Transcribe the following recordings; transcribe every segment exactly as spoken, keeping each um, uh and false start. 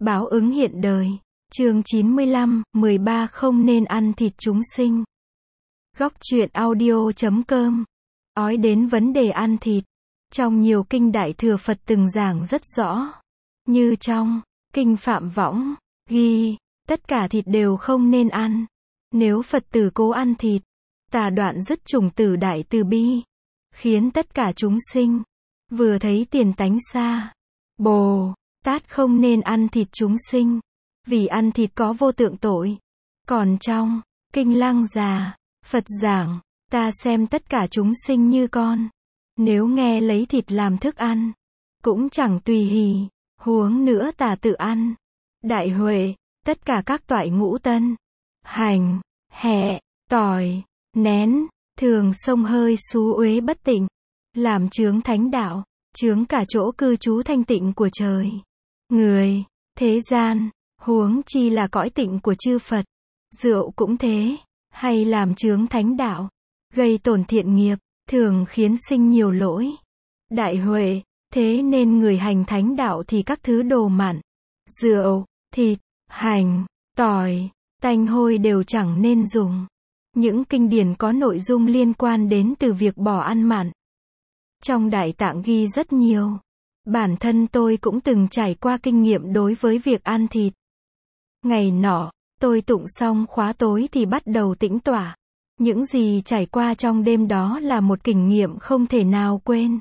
Báo ứng hiện đời. Chương chín mươi lăm, mười ba không nên ăn thịt chúng sinh. Góc truyện audio chấm com. Ói đến vấn đề ăn thịt. Trong nhiều kinh Đại Thừa Phật từng giảng rất rõ. Như trong kinh Phạm Võng ghi, tất cả thịt đều không nên ăn. Nếu Phật tử cố ăn thịt, tà đoạn dứt chủng tử đại từ bi, khiến tất cả chúng sinh vừa thấy tiền tánh xa. Bồ Tát không nên ăn thịt chúng sinh, vì ăn thịt có vô tượng tội. Còn trong kinh Lăng Già, Phật giảng, ta xem tất cả chúng sinh như con. Nếu nghe lấy thịt làm thức ăn, cũng chẳng tùy hỷ, huống nữa tà tự ăn. Đại Huệ, tất cả các toại ngũ tân, hành, hẹ, tỏi, nén, thường xông hơi xú uế bất tịnh, làm chướng thánh đạo, chướng cả chỗ cư trú thanh tịnh của trời, người, thế gian, huống chi là cõi tịnh của chư Phật. Rượu cũng thế, hay làm chướng thánh đạo, gây tổn thiện nghiệp, thường khiến sinh nhiều lỗi. Đại Huệ, thế nên người hành thánh đạo thì các thứ đồ mặn, rượu, thịt, hành, tỏi, tanh hôi đều chẳng nên dùng. Những kinh điển có nội dung liên quan đến từ việc bỏ ăn mặn. Trong Đại Tạng ghi rất nhiều. Bản thân tôi cũng từng trải qua kinh nghiệm đối với việc ăn thịt. Ngày nọ, tôi tụng xong khóa tối thì bắt đầu tĩnh tọa. Những gì trải qua trong đêm đó là một kinh nghiệm không thể nào quên.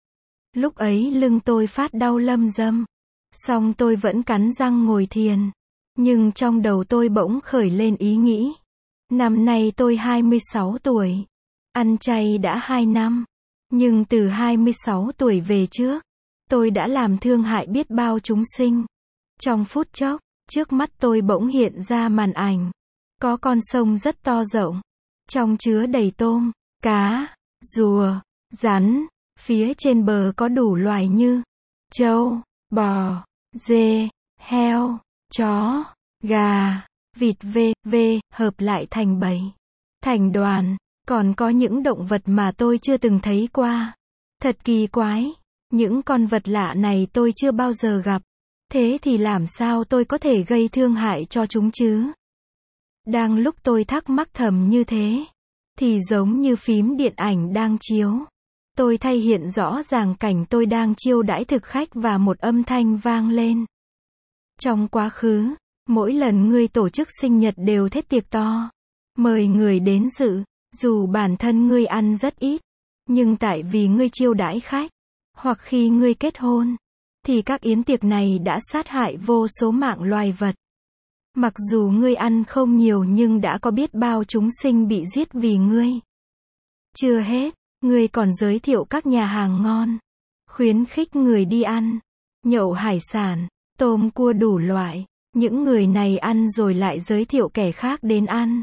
Lúc ấy lưng tôi phát đau lâm dâm. Song tôi vẫn cắn răng ngồi thiền. Nhưng trong đầu tôi bỗng khởi lên ý nghĩ. Năm nay tôi hai mươi sáu tuổi. Ăn chay đã hai năm. Nhưng từ hai mươi sáu tuổi về trước, tôi đã làm thương hại biết bao chúng sinh. Trong phút chốc, trước mắt tôi bỗng hiện ra màn ảnh. Có con sông rất to rộng. Trong chứa đầy tôm, cá, rùa, rắn. Phía trên bờ có đủ loài như trâu, bò, dê, heo, chó, gà, vịt v.v. hợp lại thành bầy, thành đoàn. Còn có những động vật mà tôi chưa từng thấy qua. Thật kỳ quái. Những con vật lạ này tôi chưa bao giờ gặp. Thế thì làm sao tôi có thể gây thương hại cho chúng chứ? Đang lúc tôi thắc mắc thầm như thế, thì giống như phím điện ảnh đang chiếu. Tôi thay hiện rõ ràng cảnh tôi đang chiêu đãi thực khách và một âm thanh vang lên. Trong quá khứ, mỗi lần ngươi tổ chức sinh nhật đều thết tiệc to, mời người đến dự. Dù bản thân ngươi ăn rất ít, nhưng tại vì ngươi chiêu đãi khách, hoặc khi ngươi kết hôn, thì các yến tiệc này đã sát hại vô số mạng loài vật. Mặc dù ngươi ăn không nhiều nhưng đã có biết bao chúng sinh bị giết vì ngươi. Chưa hết, ngươi còn giới thiệu các nhà hàng ngon, khuyến khích người đi ăn, nhậu hải sản, tôm cua đủ loại. Những người này ăn rồi lại giới thiệu kẻ khác đến ăn.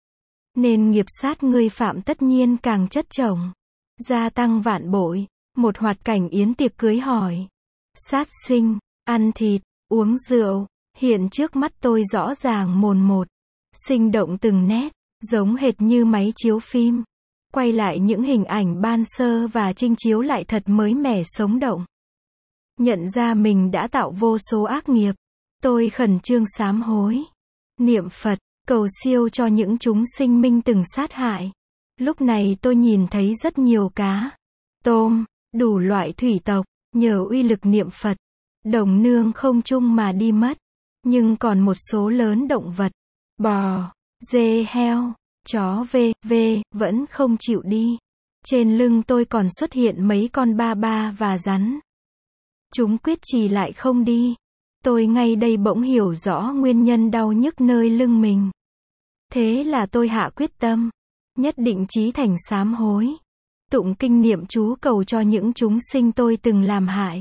Nên nghiệp sát ngươi phạm tất nhiên càng chất chồng, gia tăng vạn bội. Một hoạt cảnh yến tiệc cưới hỏi, sát sinh, ăn thịt, uống rượu, hiện trước mắt tôi rõ ràng mồn một, sinh động từng nét, giống hệt như máy chiếu phim, quay lại những hình ảnh ban sơ và chinh chiếu lại thật mới mẻ sống động. Nhận ra mình đã tạo vô số ác nghiệp, tôi khẩn trương sám hối, niệm Phật, cầu siêu cho những chúng sinh minh từng sát hại. Lúc này tôi nhìn thấy rất nhiều cá, tôm, đủ loại thủy tộc, nhờ uy lực niệm Phật, đồng nương không chung mà đi mất. Nhưng còn một số lớn động vật, bò, dê, heo, chó v.v. vẫn không chịu đi. Trên lưng tôi còn xuất hiện mấy con ba ba và rắn. Chúng quyết trì lại không đi. Tôi ngay đây bỗng hiểu rõ nguyên nhân đau nhức nơi lưng mình. Thế là tôi hạ quyết tâm, nhất định chí thành sám hối, tụng kinh niệm chú cầu cho những chúng sinh tôi từng làm hại,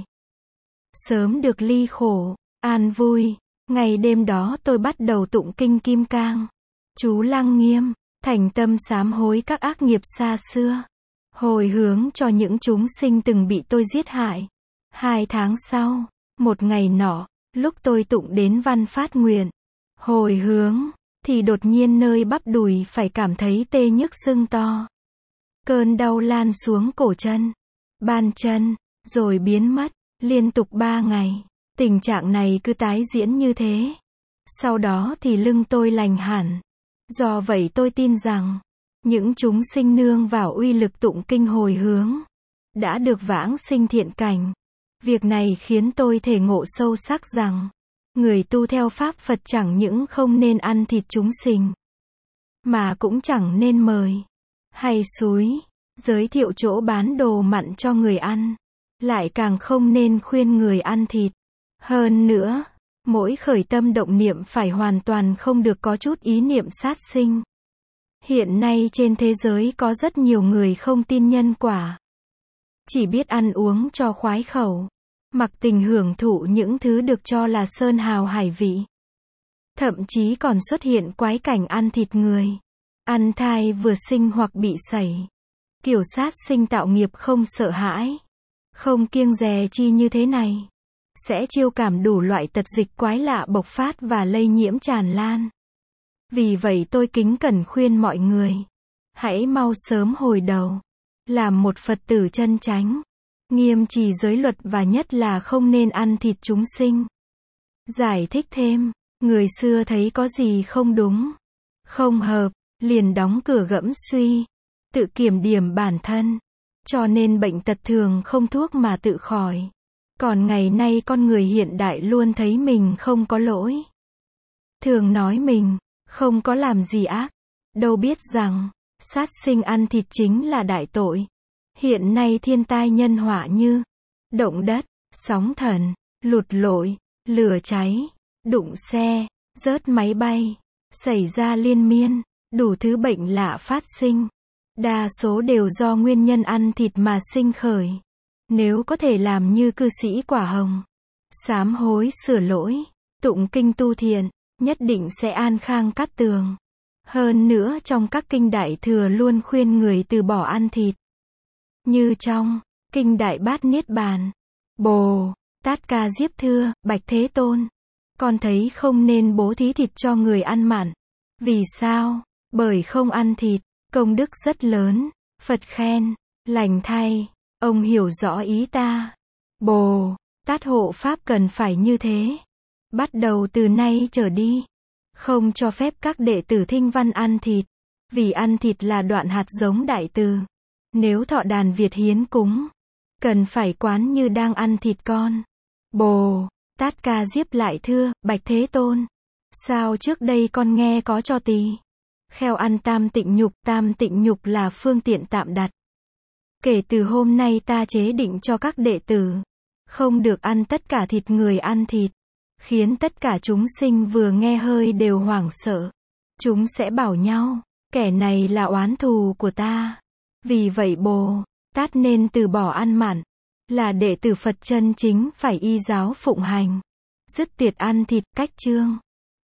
sớm được ly khổ, an vui. Ngày đêm đó tôi bắt đầu tụng kinh Kim Cang, chú Lăng Nghiêm, thành tâm sám hối các ác nghiệp xa xưa, hồi hướng cho những chúng sinh từng bị tôi giết hại. Hai tháng sau, một ngày nọ, lúc tôi tụng đến văn phát nguyện, hồi hướng, thì đột nhiên nơi bắp đùi phải cảm thấy tê nhức sưng to. Cơn đau lan xuống cổ chân, ban chân, rồi biến mất, liên tục ba ngày. Tình trạng này cứ tái diễn như thế. Sau đó thì lưng tôi lành hẳn. Do vậy tôi tin rằng, những chúng sinh nương vào uy lực tụng kinh hồi hướng, đã được vãng sinh thiện cảnh. Việc này khiến tôi thể ngộ sâu sắc rằng, người tu theo Pháp Phật chẳng những không nên ăn thịt chúng sinh, mà cũng chẳng nên mời, hay xúi, giới thiệu chỗ bán đồ mặn cho người ăn. Lại càng không nên khuyên người ăn thịt. Hơn nữa, mỗi khởi tâm động niệm phải hoàn toàn không được có chút ý niệm sát sinh. Hiện nay trên thế giới có rất nhiều người không tin nhân quả. Chỉ biết ăn uống cho khoái khẩu. Mặc tình hưởng thụ những thứ được cho là sơn hào hải vị. Thậm chí còn xuất hiện quái cảnh ăn thịt người. Ăn thai vừa sinh hoặc bị sẩy. Kiểu sát sinh tạo nghiệp không sợ hãi. Không kiêng dè chi như thế này. Sẽ chiêu cảm đủ loại tật dịch quái lạ bộc phát và lây nhiễm tràn lan. Vì vậy tôi kính cẩn khuyên mọi người. Hãy mau sớm hồi đầu. Làm một Phật tử chân chánh. Nghiêm trì giới luật và nhất là không nên ăn thịt chúng sinh. Giải thích thêm, người xưa thấy có gì không đúng, không hợp, liền đóng cửa gẫm suy, tự kiểm điểm bản thân. Cho nên bệnh tật thường không thuốc mà tự khỏi. Còn ngày nay con người hiện đại luôn thấy mình không có lỗi. Thường nói mình không có làm gì ác. Đâu biết rằng, sát sinh ăn thịt chính là đại tội. Hiện nay thiên tai nhân họa như động đất, sóng thần, lụt lội, lửa cháy, đụng xe, rớt máy bay, xảy ra liên miên, đủ thứ bệnh lạ phát sinh. Đa số đều do nguyên nhân ăn thịt mà sinh khởi. Nếu có thể làm như cư sĩ Quả Hồng, sám hối sửa lỗi, tụng kinh tu thiện, nhất định sẽ an khang cát tường. Hơn nữa trong các kinh Đại Thừa luôn khuyên người từ bỏ ăn thịt. Như trong kinh Đại Bát Niết Bàn, Bồ Tát Ca Diếp thưa, Bạch Thế Tôn, con thấy không nên bố thí thịt cho người ăn mặn. Vì sao? Bởi không ăn thịt, công đức rất lớn. Phật khen, lành thay, ông hiểu rõ ý ta. Bồ Tát hộ pháp cần phải như thế. Bắt đầu từ nay trở đi, không cho phép các đệ tử thinh văn ăn thịt. Vì ăn thịt là đoạn hạt giống đại từ. Nếu thọ đàn Việt hiến cúng, cần phải quán như đang ăn thịt con. Bồ Tát Ca Diếp lại thưa, Bạch Thế Tôn, sao trước đây con nghe có cho tỳ kheo ăn tam tịnh nhục, tam tịnh nhục là phương tiện tạm đặt. Kể từ hôm nay ta chế định cho các đệ tử, không được ăn tất cả thịt người ăn thịt, khiến tất cả chúng sinh vừa nghe hơi đều hoảng sợ. Chúng sẽ bảo nhau, kẻ này là oán thù của ta. Vì vậy Bồ Tát nên từ bỏ ăn mặn, là đệ tử Phật chân chính phải y giáo phụng hành, dứt tiệt ăn thịt. Cách chương